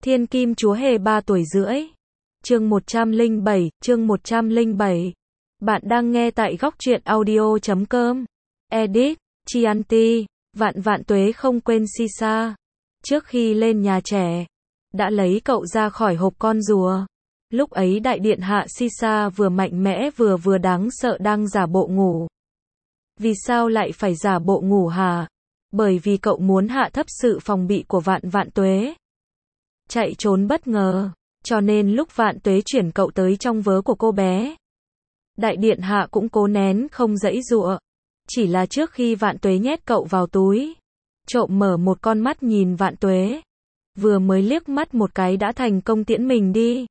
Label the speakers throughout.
Speaker 1: Thiên Kim Chúa Hề 3 tuổi rưỡi. Chương 107. Bạn đang nghe tại góc truyện audio.com. Edit, Chianti, vạn tuế không quên Sisa. Trước khi lên nhà trẻ, đã lấy cậu ra khỏi hộp con rùa. Lúc ấy đại điện hạ Sisa vừa mạnh mẽ vừa đáng sợ đang giả bộ ngủ. Vì sao lại phải giả bộ ngủ hả? Bởi vì cậu muốn hạ thấp sự phòng bị của vạn tuế. Chạy trốn bất ngờ, cho nên lúc vạn tuế chuyển cậu tới trong vớ của cô bé, đại điện hạ cũng cố nén không giãy giụa. Chỉ là trước khi vạn tuế nhét cậu vào túi, trộm mở một con mắt nhìn vạn tuế, vừa mới liếc mắt một cái đã thành công tiễn mình đi.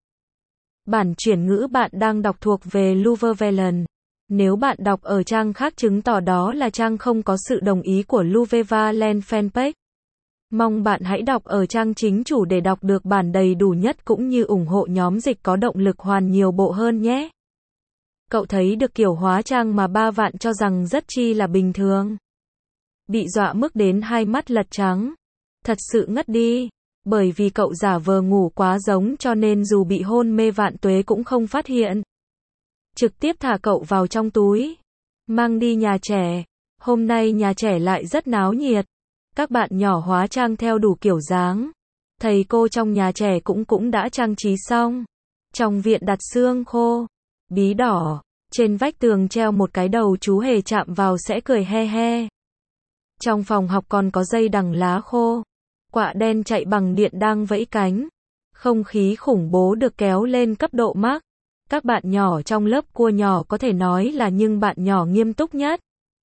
Speaker 1: Bản chuyển ngữ bạn đang đọc thuộc về Luvevelen. Nếu bạn đọc ở trang khác chứng tỏ đó là trang không có sự đồng ý của Luvevelen fanpage. Mong bạn hãy đọc ở trang chính chủ để đọc được bản đầy đủ nhất cũng như ủng hộ nhóm dịch có động lực hoàn nhiều bộ hơn nhé. Cậu thấy được kiểu hóa trang mà ba vạn cho rằng rất chi là bình thường. Bị dọa mức đến hai mắt lật trắng. Thật sự ngất đi. Bởi vì cậu giả vờ ngủ quá giống cho nên dù bị hôn mê vạn tuế cũng không phát hiện. Trực tiếp thả cậu vào trong túi. Mang đi nhà trẻ. Hôm nay nhà trẻ lại rất náo nhiệt. Các bạn nhỏ hóa trang theo đủ kiểu dáng. Thầy cô trong nhà trẻ cũng đã trang trí xong. Trong viện đặt xương khô, bí đỏ. Trên vách tường treo một cái đầu chú hề chạm vào sẽ cười he he. Trong phòng học còn có dây đằng lá khô. Quạ đen chạy bằng điện đang vẫy cánh. Không khí khủng bố được kéo lên cấp độ max. Các bạn nhỏ trong lớp cua nhỏ có thể nói là nhưng bạn nhỏ nghiêm túc nhất.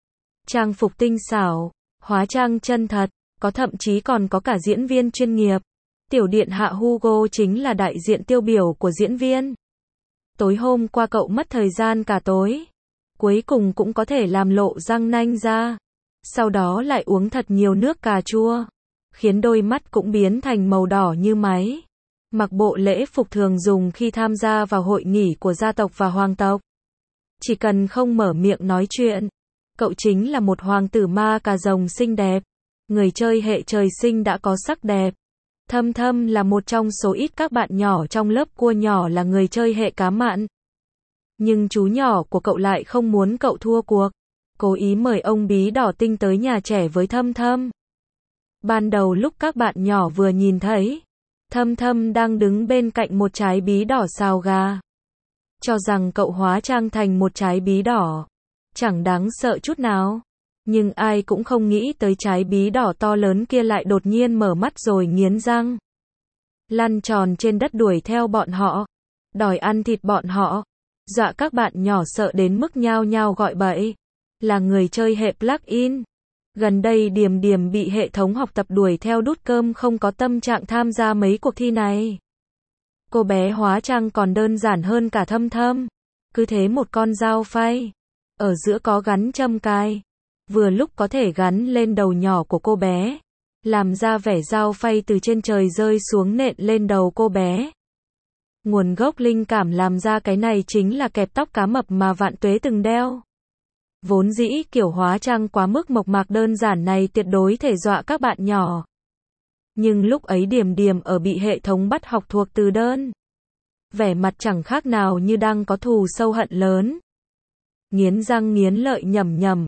Speaker 1: Trang phục tinh xảo, hóa trang chân thật, thậm chí còn có cả diễn viên chuyên nghiệp. Tiểu điện hạ Hugo chính là đại diện tiêu biểu của diễn viên. Tối hôm qua cậu mất thời gian cả tối. Cuối cùng cũng có thể làm lộ răng nanh ra. Sau đó lại uống thật nhiều nước cà chua. Khiến đôi mắt cũng biến thành màu đỏ như máy. Mặc bộ lễ phục thường dùng khi tham gia vào hội nghị của gia tộc và hoàng tộc. Chỉ cần không mở miệng nói chuyện, cậu chính là một hoàng tử ma cà rồng xinh đẹp. Người chơi hệ trời sinh đã có sắc đẹp. Thâm là một trong số ít các bạn nhỏ trong lớp cua nhỏ là người chơi hệ cá mặn. Nhưng chú nhỏ của cậu lại không muốn cậu thua cuộc. Cố ý mời ông bí đỏ tinh tới nhà trẻ với Thâm. Ban đầu lúc các bạn nhỏ vừa nhìn thấy, Thâm đang đứng bên cạnh một trái bí đỏ xào gà. Cho rằng cậu hóa trang thành một trái bí đỏ. Chẳng đáng sợ chút nào. Nhưng ai cũng không nghĩ tới trái bí đỏ to lớn kia lại đột nhiên mở mắt rồi nghiến răng. Lăn tròn trên đất đuổi theo bọn họ. Đòi ăn thịt bọn họ. Dọa các bạn nhỏ sợ đến mức nhao nhao gọi bậy. Là người chơi hệ plug-in. Gần đây Điềm bị hệ thống học tập đuổi theo đút cơm không có tâm trạng tham gia mấy cuộc thi này. Cô bé hóa trang còn đơn giản hơn cả Thâm. Cứ thế một con dao phay. Ở giữa có gắn châm cài. Vừa lúc có thể gắn lên đầu nhỏ của cô bé. Làm ra vẻ dao phay từ trên trời rơi xuống nện lên đầu cô bé. Nguồn gốc linh cảm làm ra cái này chính là kẹp tóc cá mập mà vạn tuế từng đeo. Vốn dĩ kiểu hóa trang quá mức mộc mạc đơn giản này tuyệt đối thể dọa các bạn nhỏ. Nhưng lúc ấy Điềm ở bị hệ thống bắt học thuộc từ đơn. Vẻ mặt chẳng khác nào như đang có thù sâu hận lớn. Nghiến răng nghiến lợi nhẩm.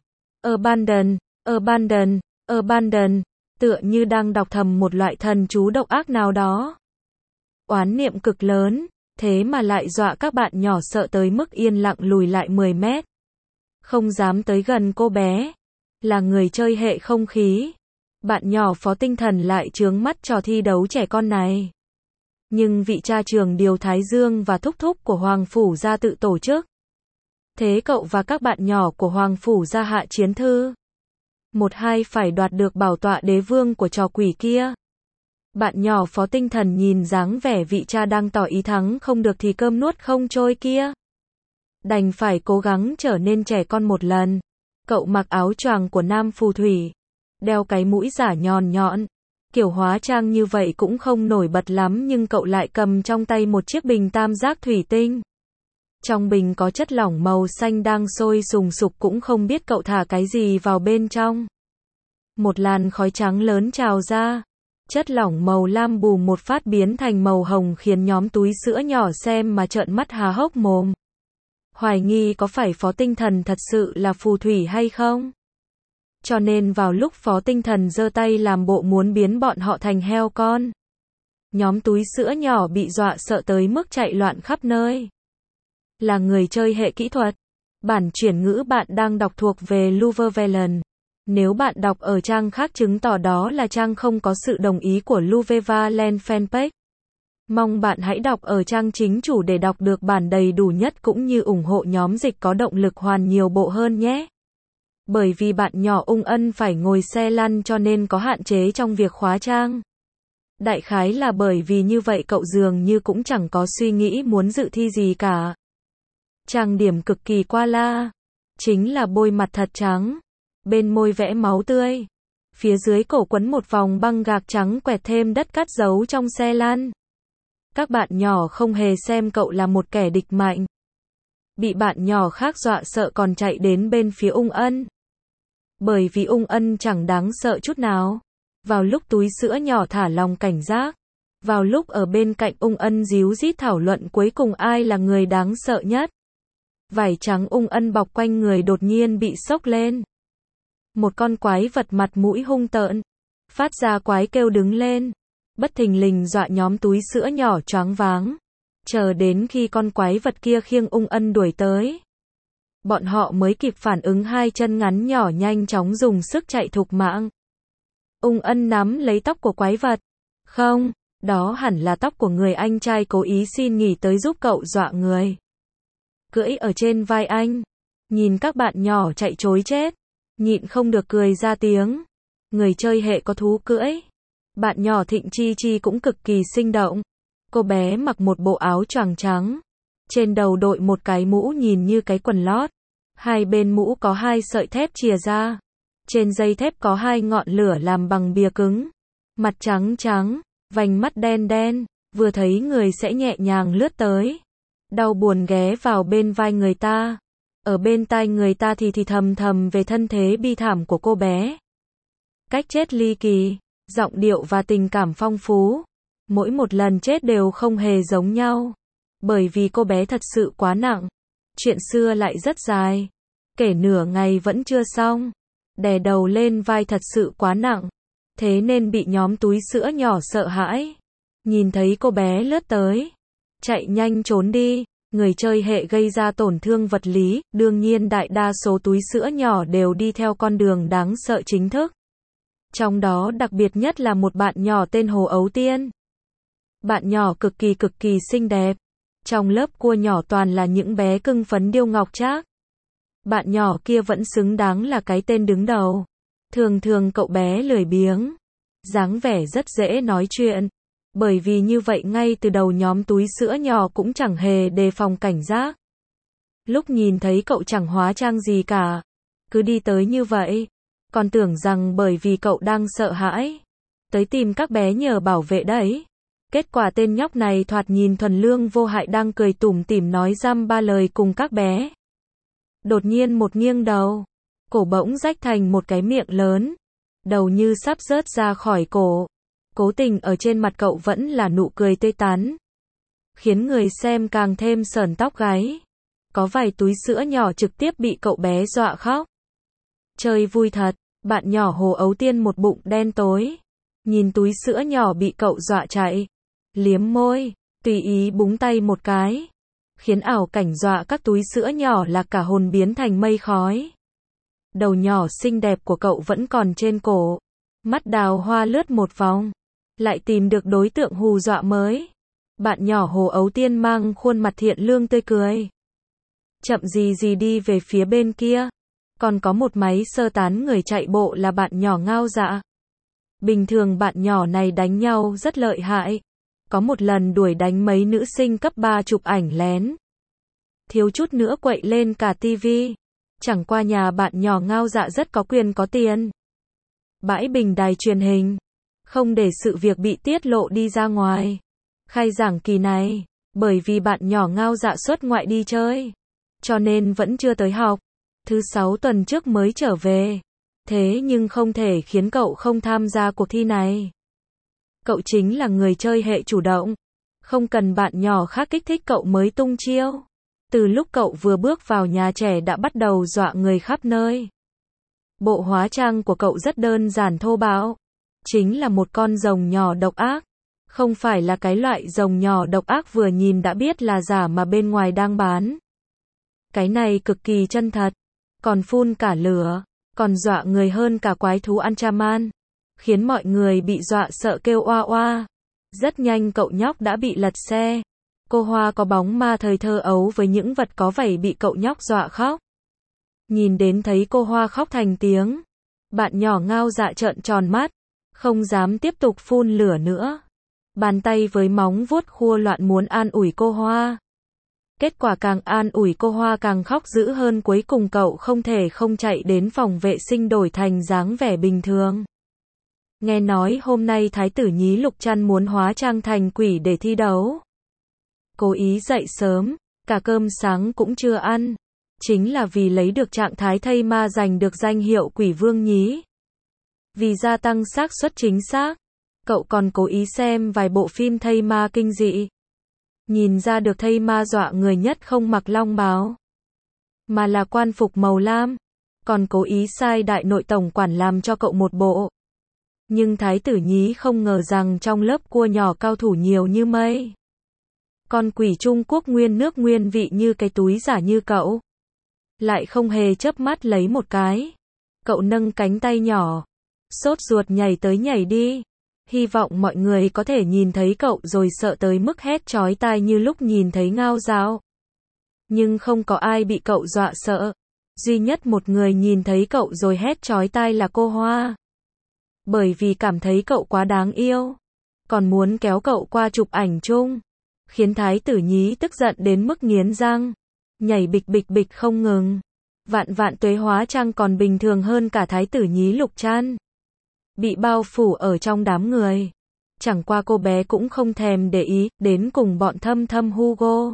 Speaker 1: Abandon, tựa như đang đọc thầm một loại thần chú độc ác nào đó. Oán niệm cực lớn, thế mà lại dọa các bạn nhỏ sợ tới mức yên lặng lùi lại 10 mét. Không dám tới gần cô bé. Là người chơi hệ không khí. Bạn nhỏ phó tinh thần lại trướng mắt trò thi đấu trẻ con này. Nhưng vị cha trường Điều Thái Dương và thúc của Hoàng Phủ gia tự tổ chức. Thế cậu và các bạn nhỏ của Hoàng Phủ gia hạ chiến thư. 1-2 phải đoạt được bảo tọa đế vương của trò quỷ kia. Bạn nhỏ phó tinh thần nhìn dáng vẻ vị cha đang tỏ ý thắng không được thì cơm nuốt không trôi kia. Đành phải cố gắng trở nên trẻ con một lần. Cậu mặc áo choàng của nam phù thủy. Đeo cái mũi giả nhọn. Kiểu hóa trang như vậy cũng không nổi bật lắm nhưng cậu lại cầm trong tay một chiếc bình tam giác thủy tinh. Trong bình có chất lỏng màu xanh đang sôi sùng sục cũng không biết cậu thả cái gì vào bên trong. Một làn khói trắng lớn trào ra. Chất lỏng màu lam bù một phát biến thành màu hồng khiến nhóm túi sữa nhỏ xem mà trợn mắt há hốc mồm. Hoài nghi có phải Phó Tinh Thần thật sự là phù thủy hay không? Cho nên vào lúc Phó Tinh Thần giơ tay làm bộ muốn biến bọn họ thành heo con, nhóm túi sữa nhỏ bị dọa sợ tới mức chạy loạn khắp nơi. Là người chơi hệ kỹ thuật. Bản chuyển ngữ bạn đang đọc thuộc về Luverne. Nếu bạn đọc ở trang khác chứng tỏ đó là trang không có sự đồng ý của Luverne fanpage. Mong bạn hãy đọc ở trang chính chủ để đọc được bản đầy đủ nhất cũng như ủng hộ nhóm dịch có động lực hoàn nhiều bộ hơn nhé. Bởi vì bạn nhỏ Ung Ân phải ngồi xe lăn cho nên có hạn chế trong việc khóa trang. Đại khái là bởi vì như vậy cậu dường như cũng chẳng có suy nghĩ muốn dự thi gì cả. Trang điểm cực kỳ qua la. Chính là bôi mặt thật trắng. Bên môi vẽ máu tươi. Phía dưới cổ quấn một vòng băng gạc trắng quẹt thêm đất cắt dấu trong xe lăn. Các bạn nhỏ không hề xem cậu là một kẻ địch mạnh. Bị bạn nhỏ khác dọa sợ còn chạy đến bên phía Ung Ân. Bởi vì Ung Ân chẳng đáng sợ chút nào. Vào lúc túi sữa nhỏ thả lòng cảnh giác. Vào lúc ở bên cạnh Ung Ân díu dít thảo luận cuối cùng ai là người đáng sợ nhất. Vải trắng Ung Ân bọc quanh người đột nhiên bị xốc lên. Một con quái vật mặt mũi hung tợn. Phát ra quái kêu đứng lên. Bất thình lình dọa nhóm túi sữa nhỏ choáng váng. Chờ đến khi con quái vật kia khiêng Ung Ân đuổi tới. Bọn họ mới kịp phản ứng hai chân ngắn nhỏ nhanh chóng dùng sức chạy thục mạng. Ung Ân nắm lấy tóc của quái vật. Không, đó hẳn là tóc của người anh trai cố ý xin nghỉ tới giúp cậu dọa người. Cưỡi ở trên vai anh. Nhìn các bạn nhỏ chạy trối chết. Nhịn không được cười ra tiếng. Người chơi hệ có thú cưỡi. Bạn nhỏ Thịnh Chi Chi cũng cực kỳ sinh động. Cô bé mặc một bộ áo choàng trắng. Trên đầu đội một cái mũ nhìn như cái quần lót. Hai bên mũ có hai sợi thép chìa ra. Trên dây thép có hai ngọn lửa làm bằng bìa cứng. Mặt trắng trắng, vành mắt đen đen, vừa thấy người sẽ nhẹ nhàng lướt tới. Đau buồn ghé vào bên vai người ta. Ở bên tai người ta thì thầm thầm về thân thế bi thảm của cô bé. Cách chết ly kỳ, giọng điệu và tình cảm phong phú. Mỗi một lần chết đều không hề giống nhau. Bởi vì cô bé thật sự quá nặng. Chuyện xưa lại rất dài. Kể nửa ngày vẫn chưa xong. Đè đầu lên vai thật sự quá nặng. Thế nên bị nhóm túi sữa nhỏ sợ hãi. Nhìn thấy cô bé lướt tới. Chạy nhanh trốn đi. Người chơi hệ gây ra tổn thương vật lý. Đương nhiên đại đa số túi sữa nhỏ đều đi theo con đường đáng sợ chính thức. Trong đó đặc biệt nhất là một bạn nhỏ tên Hồ Ấu Tiên. Bạn nhỏ cực kỳ xinh đẹp. Trong lớp cua nhỏ toàn là những bé cưng phấn điêu ngọc trác. Bạn nhỏ kia vẫn xứng đáng là cái tên đứng đầu. Thường thường cậu bé lười biếng. Dáng vẻ rất dễ nói chuyện. Bởi vì như vậy ngay từ đầu nhóm túi sữa nhỏ cũng chẳng hề đề phòng cảnh giác. Lúc nhìn thấy cậu chẳng hóa trang gì cả. Cứ đi tới như vậy. Còn tưởng rằng bởi vì cậu đang sợ hãi. Tới tìm các bé nhờ bảo vệ đấy. Kết quả tên nhóc này thoạt nhìn thuần lương vô hại đang cười tủm tỉm nói dăm ba lời cùng các bé. Đột nhiên một nghiêng đầu. Cổ bỗng rách thành một cái miệng lớn. Đầu như sắp rớt ra khỏi cổ. Cố tình ở trên mặt cậu vẫn là nụ cười tươi tắn. Khiến người xem càng thêm sởn tóc gáy. Có vài túi sữa nhỏ trực tiếp bị cậu bé dọa khóc. Chơi vui thật. Bạn nhỏ Hồ Ấu Tiên một bụng đen tối. Nhìn túi sữa nhỏ bị cậu dọa chạy. Liếm môi. Tùy ý búng tay một cái. Khiến ảo cảnh dọa các túi sữa nhỏ là cả hồn biến thành mây khói. Đầu nhỏ xinh đẹp của cậu vẫn còn trên cổ. Mắt đào hoa lướt một vòng. Lại tìm được đối tượng hù dọa mới. Bạn nhỏ Hồ Ấu Tiên mang khuôn mặt thiện lương tươi cười. Chậm gì đi về phía bên kia. Còn có một máy sơ tán người chạy bộ là bạn nhỏ Ngao Dạ. Bình thường bạn nhỏ này đánh nhau rất lợi hại. Có một lần đuổi đánh mấy nữ sinh cấp 3 chụp ảnh lén. Thiếu chút nữa quậy lên cả tivi. Chẳng qua nhà bạn nhỏ Ngao Dạ rất có quyền có tiền. Bãi bình đài truyền hình. Không để sự việc bị tiết lộ đi ra ngoài. Khai giảng kỳ này. Bởi vì bạn nhỏ Ngao Dạ xuất ngoại đi chơi. Cho nên vẫn chưa tới học. Thứ 6 tuần trước mới trở về. Thế nhưng không thể khiến cậu không tham gia cuộc thi này. Cậu chính là người chơi hệ chủ động. Không cần bạn nhỏ khác kích thích cậu mới tung chiêu. Từ lúc cậu vừa bước vào nhà trẻ đã bắt đầu dọa người khắp nơi. Bộ hóa trang của cậu rất đơn giản thô bạo. Chính là một con rồng nhỏ độc ác. Không phải là cái loại rồng nhỏ độc ác vừa nhìn đã biết là giả mà bên ngoài đang bán. Cái này cực kỳ chân thật. Còn phun cả lửa. Còn dọa người hơn cả quái thú Anchaman. Khiến mọi người bị dọa sợ kêu oa oa. Rất nhanh cậu nhóc đã bị lật xe. Cô Hoa có bóng ma thời thơ ấu với những vật có vảy bị cậu nhóc dọa khóc. Nhìn đến thấy cô Hoa khóc thành tiếng. Bạn nhỏ ngao dạ trợn tròn mắt. Không dám tiếp tục phun lửa nữa. Bàn tay với móng vuốt khua loạn muốn an ủi cô Hoa. Kết quả càng an ủi cô Hoa càng khóc dữ hơn, cuối cùng cậu không thể không chạy đến phòng vệ sinh đổi thành dáng vẻ bình thường. Nghe nói hôm nay Thái tử Nhí Lục Trăn muốn hóa trang thành quỷ để thi đấu. Cố ý dậy sớm, cả cơm sáng cũng chưa ăn. Chính là vì lấy được trạng thái thây ma giành được danh hiệu quỷ vương nhí. Vì gia tăng xác suất chính xác, cậu còn cố ý xem vài bộ phim thây ma kinh dị. Nhìn ra được thây ma dọa người nhất không mặc long bào, mà là quan phục màu lam. Còn cố ý sai đại nội tổng quản làm cho cậu một bộ. Nhưng Thái tử Nhí không ngờ rằng trong lớp cua nhỏ cao thủ nhiều như mây. Con quỷ Trung Quốc nguyên nước nguyên vị như cái túi giả như cậu. Lại không hề chớp mắt lấy một cái. Cậu nâng cánh tay nhỏ. Sốt ruột nhảy tới nhảy đi. Hy vọng mọi người có thể nhìn thấy cậu rồi sợ tới mức hét chói tai như lúc nhìn thấy Ngao Dao. Nhưng không có ai bị cậu dọa sợ. Duy nhất một người nhìn thấy cậu rồi hét chói tai là cô Hoa. Bởi vì cảm thấy cậu quá đáng yêu. Còn muốn kéo cậu qua chụp ảnh chung. Khiến Thái tử Nhí tức giận đến mức nghiến răng. Nhảy bịch bịch bịch không ngừng. Vạn vạn tuế hóa trang còn bình thường hơn cả Thái tử Nhí Lục Trăn. Bị bao phủ ở trong đám người. Chẳng qua cô bé cũng không thèm để ý, đến cùng bọn Thâm Thâm Hugo.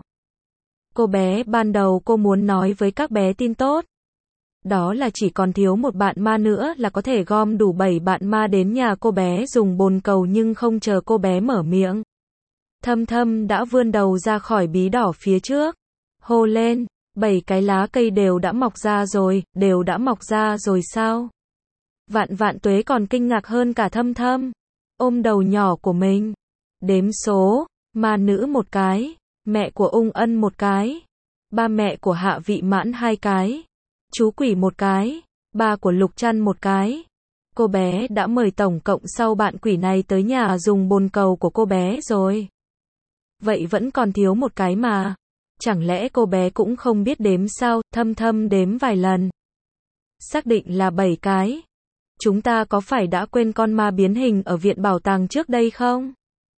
Speaker 1: Cô bé ban đầu cô muốn nói với các bé tin tốt. Đó là chỉ còn thiếu một bạn ma nữa là có thể gom đủ 7 bạn ma đến nhà cô bé dùng bồn cầu, nhưng không chờ cô bé mở miệng. Thâm Thâm đã vươn đầu ra khỏi bí đỏ phía trước. Hô lên, 7 cái lá cây đều đã mọc ra rồi, đều đã mọc ra rồi sao? Vạn vạn tuế còn kinh ngạc hơn cả Thâm Thâm. Ôm đầu nhỏ của mình. Đếm số, ma nữ một cái, mẹ của Ung Ân một cái, ba mẹ của Hạ Vị Mãn 2 cái, chú quỷ một cái, ba của Lục Trăn một cái. Cô bé đã mời tổng cộng sau bạn quỷ này tới nhà dùng bồn cầu của cô bé rồi. Vậy vẫn còn thiếu một cái mà. Chẳng lẽ cô bé cũng không biết đếm sao? Thâm Thâm đếm vài lần. Xác định là 7 cái. Chúng ta có phải đã quên con ma biến hình ở viện bảo tàng trước đây không?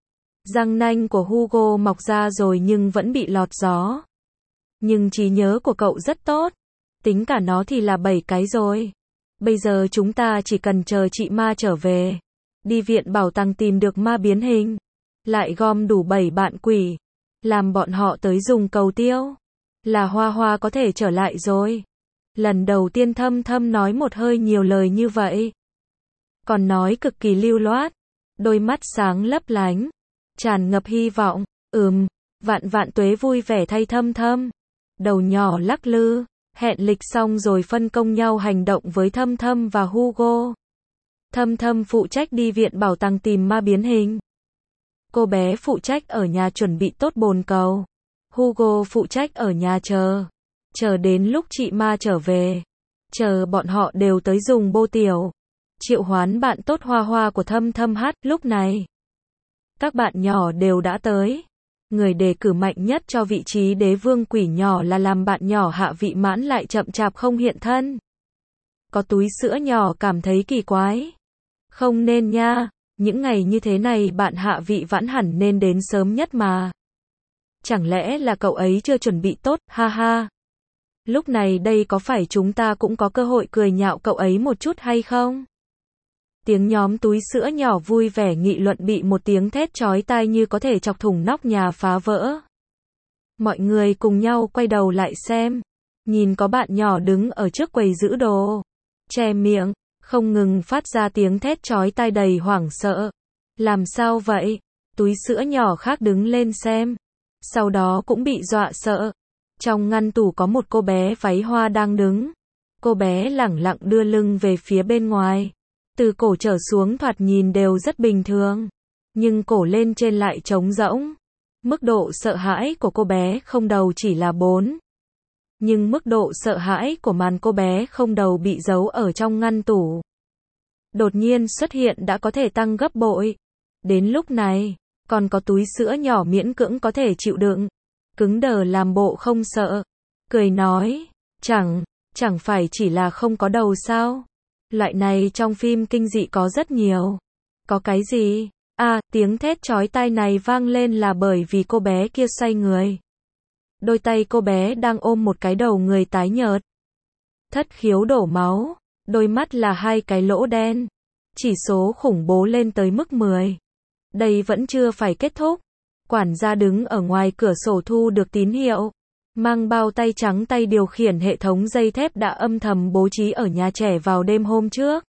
Speaker 1: Răng nanh của Hugo mọc ra rồi nhưng vẫn bị lọt gió. Nhưng trí nhớ của cậu rất tốt. Tính cả nó thì là 7 cái rồi. Bây giờ chúng ta chỉ cần chờ chị ma trở về. Đi viện bảo tàng tìm được ma biến hình. Lại gom đủ 7 bạn quỷ. Làm bọn họ tới dùng cầu tiêu. Là Hoa Hoa có thể trở lại rồi. Lần đầu tiên Thâm Thâm nói một hơi nhiều lời như vậy. Còn nói cực kỳ lưu loát. Đôi mắt sáng lấp lánh. Tràn ngập hy vọng. Vạn vạn tuế vui vẻ thay Thâm Thâm. Đầu nhỏ lắc lư. Hẹn lịch xong rồi phân công nhau hành động với Thâm Thâm và Hugo. Thâm Thâm phụ trách đi viện bảo tàng tìm ma biến hình. Cô bé phụ trách ở nhà chuẩn bị tốt bồn cầu. Hugo phụ trách ở nhà chờ. Chờ đến lúc chị ma trở về. Chờ bọn họ đều tới dùng bô tiểu. Triệu hoán bạn tốt Hoa Hoa của Thâm Thâm hát. Lúc này, các bạn nhỏ đều đã tới. Người đề cử mạnh nhất cho vị trí đế vương quỷ nhỏ là làm bạn nhỏ Hạ Vị Mãn lại chậm chạp không hiện thân. Có túi sữa nhỏ cảm thấy kỳ quái. Không nên nha, những ngày như thế này bạn Hạ Vị Vãn hẳn nên đến sớm nhất mà. Chẳng lẽ là cậu ấy chưa chuẩn bị tốt, ha ha. Lúc này đây có phải chúng ta cũng có cơ hội cười nhạo cậu ấy một chút hay không? Tiếng nhóm túi sữa nhỏ vui vẻ nghị luận bị một tiếng thét chói tai như có thể chọc thủng nóc nhà phá vỡ. Mọi người cùng nhau quay đầu lại xem. Nhìn có bạn nhỏ đứng ở trước quầy giữ đồ. Che miệng, không ngừng phát ra tiếng thét chói tai đầy hoảng sợ. Làm sao vậy? Túi sữa nhỏ khác đứng lên xem. Sau đó cũng bị dọa sợ. Trong ngăn tủ có một cô bé váy hoa đang đứng. Cô bé lẳng lặng đưa lưng về phía bên ngoài. Từ cổ trở xuống thoạt nhìn đều rất bình thường. Nhưng cổ lên trên lại trống rỗng. Mức độ sợ hãi của cô bé không đầu chỉ là 4. Nhưng mức độ sợ hãi của màn cô bé không đầu bị giấu ở trong ngăn tủ đột nhiên xuất hiện đã có thể tăng gấp bội. Đến lúc này, còn có túi sữa nhỏ miễn cưỡng có thể chịu đựng. Cứng đờ làm bộ không sợ. Cười nói, chẳng phải chỉ là không có đầu sao? Loại này trong phim kinh dị có rất nhiều. Có cái gì? À, tiếng thét chói tai này vang lên là bởi vì cô bé kia xoay người. Đôi tay cô bé đang ôm một cái đầu người tái nhợt. Thất khiếu đổ máu. Đôi mắt là 2 cái lỗ đen. Chỉ số khủng bố lên tới mức 10. Đây vẫn chưa phải kết thúc. Quản gia đứng ở ngoài cửa sổ thu được tín hiệu. Mang bao tay trắng tay điều khiển hệ thống dây thép đã âm thầm bố trí ở nhà trẻ vào đêm hôm trước.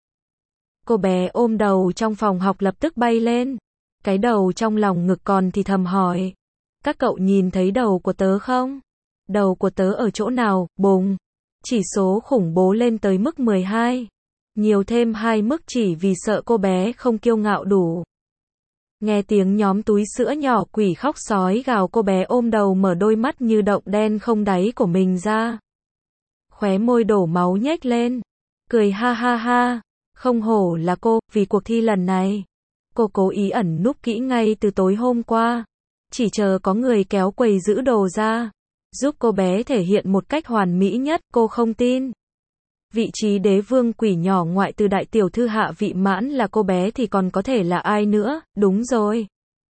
Speaker 1: Cô bé ôm đầu trong phòng học lập tức bay lên. Cái đầu trong lòng ngực còn thì thầm hỏi. Các cậu nhìn thấy đầu của tớ không? Đầu của tớ ở chỗ nào? Bùng. Chỉ số khủng bố lên tới mức 12. Nhiều thêm 2 mức chỉ vì sợ cô bé không kiêu ngạo đủ. Nghe tiếng nhóm túi sữa nhỏ quỷ khóc sói gào, cô bé ôm đầu mở đôi mắt như động đen không đáy của mình ra. Khóe môi đổ máu nhếch lên. Cười ha ha ha. Không hổ là cô, vì cuộc thi lần này. Cô cố ý ẩn núp kỹ ngay từ tối hôm qua. Chỉ chờ có người kéo quầy giữ đồ ra. Giúp cô bé thể hiện một cách hoàn mỹ nhất, cô không tin. Vị trí đế vương quỷ nhỏ ngoại từ đại tiểu thư Hạ Vị Mãn là cô bé thì còn có thể là ai nữa, đúng rồi.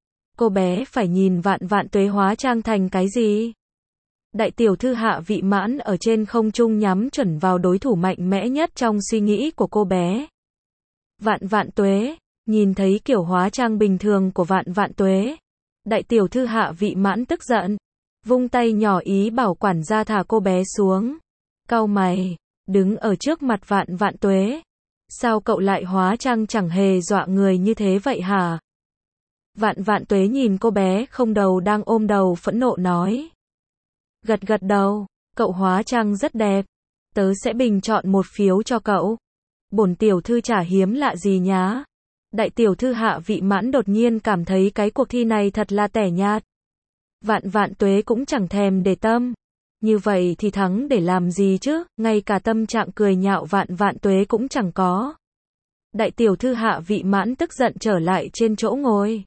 Speaker 1: Cô bé phải nhìn Vạn Vạn Tuế hóa trang thành cái gì? Đại tiểu thư Hạ Vị Mãn ở trên không trung nhắm chuẩn vào đối thủ mạnh mẽ nhất trong suy nghĩ của cô bé. Vạn Vạn Tuế, nhìn thấy kiểu hóa trang bình thường của Vạn Vạn Tuế. Đại tiểu thư Hạ Vị Mãn tức giận. Vung tay nhỏ ý bảo quản gia thả cô bé xuống. Cau mày, đứng ở trước mặt Vạn Vạn Tuế. Sao cậu lại hóa trang chẳng hề dọa người như thế vậy hả? Vạn Vạn Tuế nhìn cô bé không đầu đang ôm đầu phẫn nộ nói. Gật gật đầu, cậu hóa trang rất đẹp. Tớ sẽ bình chọn 1 phiếu cho cậu. Bổn tiểu thư chả hiếm lạ gì nhá. Đại tiểu thư Hạ Vị Mãn đột nhiên cảm thấy cái cuộc thi này thật là tẻ nhạt. Vạn Vạn Tuế cũng chẳng thèm để tâm. Như vậy thì thắng để làm gì chứ, ngay cả tâm trạng cười nhạo Vạn Vạn Tuế cũng chẳng có. Đại tiểu thư Hạ Vị Mãn tức giận trở lại trên chỗ ngồi.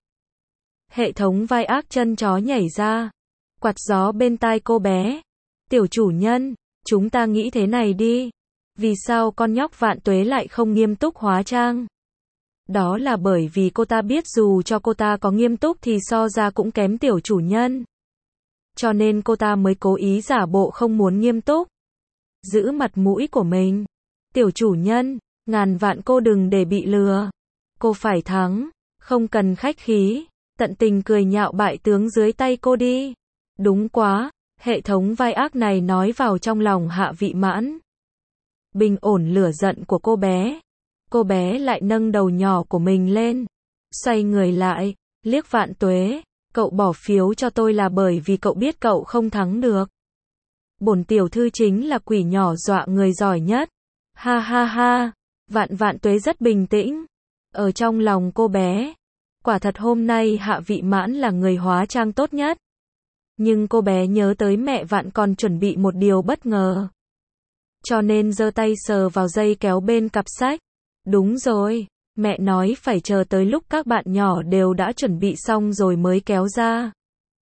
Speaker 1: Hệ thống vai ác chân chó nhảy ra. Quạt gió bên tai cô bé. Tiểu chủ nhân, chúng ta nghĩ thế này đi. Vì sao con nhóc Vạn Tuế lại không nghiêm túc hóa trang? Đó là bởi vì cô ta biết dù cho cô ta có nghiêm túc thì so ra cũng kém tiểu chủ nhân. Cho nên cô ta mới cố ý giả bộ không muốn nghiêm túc. Giữ mặt mũi của mình. Tiểu chủ nhân, ngàn vạn cô đừng để bị lừa. Cô phải thắng, không cần khách khí. Tận tình cười nhạo bại tướng dưới tay cô đi. Đúng quá, hệ thống vai ác này nói vào trong lòng Hạ Vị Mãn. Bình ổn lửa giận của cô bé. Cô bé lại nâng đầu nhỏ của mình lên. Xoay người lại, liếc Vạn Tuế. Cậu bỏ phiếu cho tôi là bởi vì cậu biết cậu không thắng được. Bổn tiểu thư chính là quỷ nhỏ dọa người giỏi nhất. Ha ha ha. Vạn Vạn Tuế rất bình tĩnh. Ở trong lòng cô bé. Quả thật hôm nay Hạ Vị Mãn là người hóa trang tốt nhất. Nhưng cô bé nhớ tới mẹ Vạn còn chuẩn bị một điều bất ngờ. Cho nên giơ tay sờ vào dây kéo bên cặp sách. Đúng rồi, mẹ nói phải chờ tới lúc các bạn nhỏ đều đã chuẩn bị xong rồi mới kéo ra.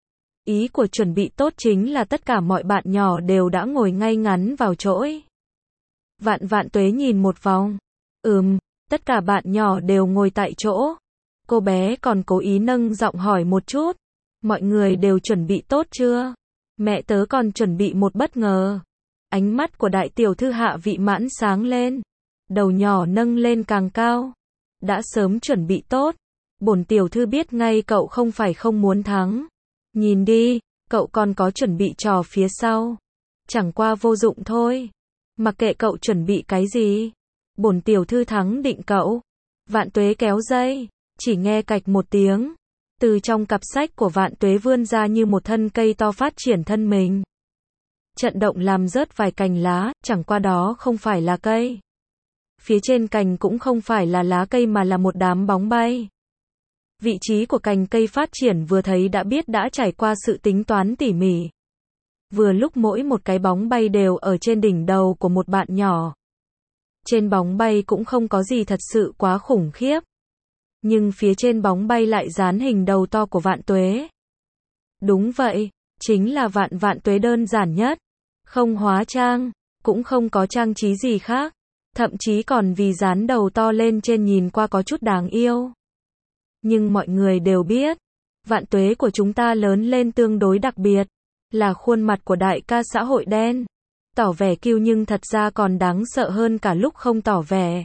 Speaker 1: Ý của chuẩn bị tốt chính là tất cả mọi bạn nhỏ đều đã ngồi ngay ngắn vào chỗ. Vạn Vạn Tuế nhìn một vòng. Tất cả bạn nhỏ đều ngồi tại chỗ. Cô bé còn cố ý nâng giọng hỏi một chút. Mọi người đều chuẩn bị tốt chưa? Mẹ tớ còn chuẩn bị một bất ngờ. Ánh mắt của đại tiểu thư Hạ Vị Mãn sáng lên. Đầu nhỏ nâng lên càng cao. Đã sớm chuẩn bị tốt. Bổn tiểu thư biết ngay cậu không phải không muốn thắng. Nhìn đi, cậu còn có chuẩn bị trò phía sau. Chẳng qua vô dụng thôi. Mặc kệ cậu chuẩn bị cái gì. Bổn tiểu thư thắng định cậu. Vạn Tuế kéo dây. Chỉ nghe cạch một tiếng, từ trong cặp sách của Vạn Tuế vươn ra như một thân cây to phát triển thân mình. Trận động làm rớt vài cành lá, chẳng qua đó không phải là cây. Phía trên cành cũng không phải là lá cây mà là một đám bóng bay. Vị trí của cành cây phát triển vừa thấy đã biết đã trải qua sự tính toán tỉ mỉ. Vừa lúc mỗi một cái bóng bay đều ở trên đỉnh đầu của một bạn nhỏ. Trên bóng bay cũng không có gì thật sự quá khủng khiếp. Nhưng phía trên bóng bay lại dán hình đầu to của Vạn Tuế. Đúng vậy, chính là Vạn Tuế đơn giản nhất. Không hóa trang, cũng không có trang trí gì khác. Thậm chí còn vì dán đầu to lên trên nhìn qua có chút đáng yêu. Nhưng mọi người đều biết, Vạn Tuế của chúng ta lớn lên tương đối đặc biệt. Là khuôn mặt của đại ca xã hội đen. Tỏ vẻ kiêu nhưng thật ra còn đáng sợ hơn cả lúc không tỏ vẻ.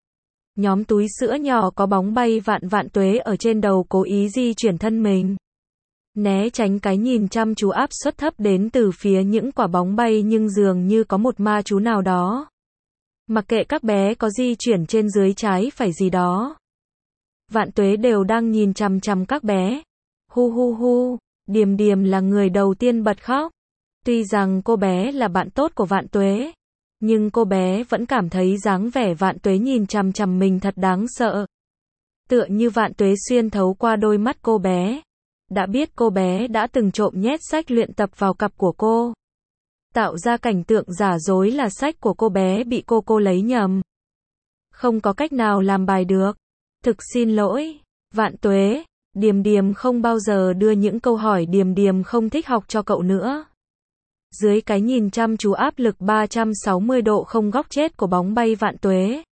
Speaker 1: Nhóm túi sữa nhỏ có bóng bay Vạn Tuế ở trên đầu cố ý di chuyển thân mình. Né tránh cái nhìn chăm chú áp suất thấp đến từ phía những quả bóng bay nhưng dường như có một ma chú nào đó. Mặc kệ các bé có di chuyển trên dưới trái phải gì đó. Vạn Tuế đều đang nhìn chằm chằm các bé. Hu hu hu, Điềm Điềm là người đầu tiên bật khóc. Tuy rằng cô bé là bạn tốt của Vạn Tuế, nhưng cô bé vẫn cảm thấy dáng vẻ Vạn Tuế nhìn chằm chằm mình thật đáng sợ. Tựa như Vạn Tuế xuyên thấu qua đôi mắt cô bé. Đã biết cô bé đã từng trộm nhét sách luyện tập vào cặp của cô. Tạo ra cảnh tượng giả dối là sách của cô bé bị cô lấy nhầm. Không có cách nào làm bài được. Thực xin lỗi, Vạn Tuế. Điềm Điềm không bao giờ đưa những câu hỏi Điềm Điềm không thích học cho cậu nữa. Dưới cái nhìn chăm chú áp lực 360 độ không góc chết của bóng bay Vạn Tuế.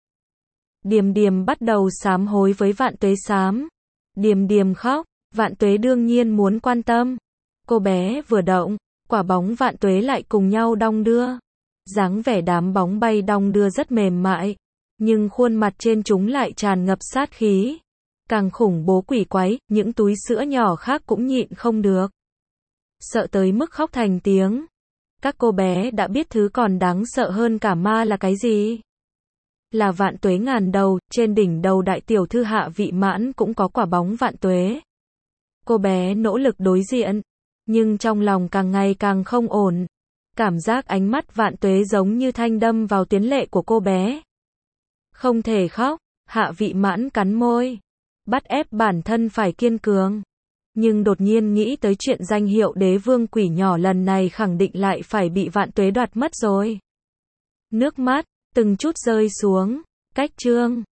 Speaker 1: Điềm Điềm bắt đầu sám hối với Vạn Tuế sám. Điềm Điềm khóc, Vạn Tuế đương nhiên muốn quan tâm. Cô bé vừa động, quả bóng Vạn Tuế lại cùng nhau đong đưa. Dáng vẻ đám bóng bay đong đưa rất mềm mại, nhưng khuôn mặt trên chúng lại tràn ngập sát khí. Càng khủng bố quỷ quái, những túi sữa nhỏ khác cũng nhịn không được. Sợ tới mức khóc thành tiếng. Các cô bé đã biết thứ còn đáng sợ hơn cả ma là cái gì? Là Vạn Tuế ngàn đầu, trên đỉnh đầu đại tiểu thư Hạ Vị Mãn cũng có quả bóng Vạn Tuế. Cô bé nỗ lực đối diện, nhưng trong lòng càng ngày càng không ổn. Cảm giác ánh mắt Vạn Tuế giống như thanh đâm vào tuyến lệ của cô bé. Không thể khóc, Hạ Vị Mãn cắn môi. Bắt ép bản thân phải kiên cường. Nhưng đột nhiên nghĩ tới chuyện danh hiệu đế vương quỷ nhỏ lần này khẳng định lại phải bị Vạn Tuế đoạt mất rồi. Nước mắt, từng chút rơi xuống. Cách chương.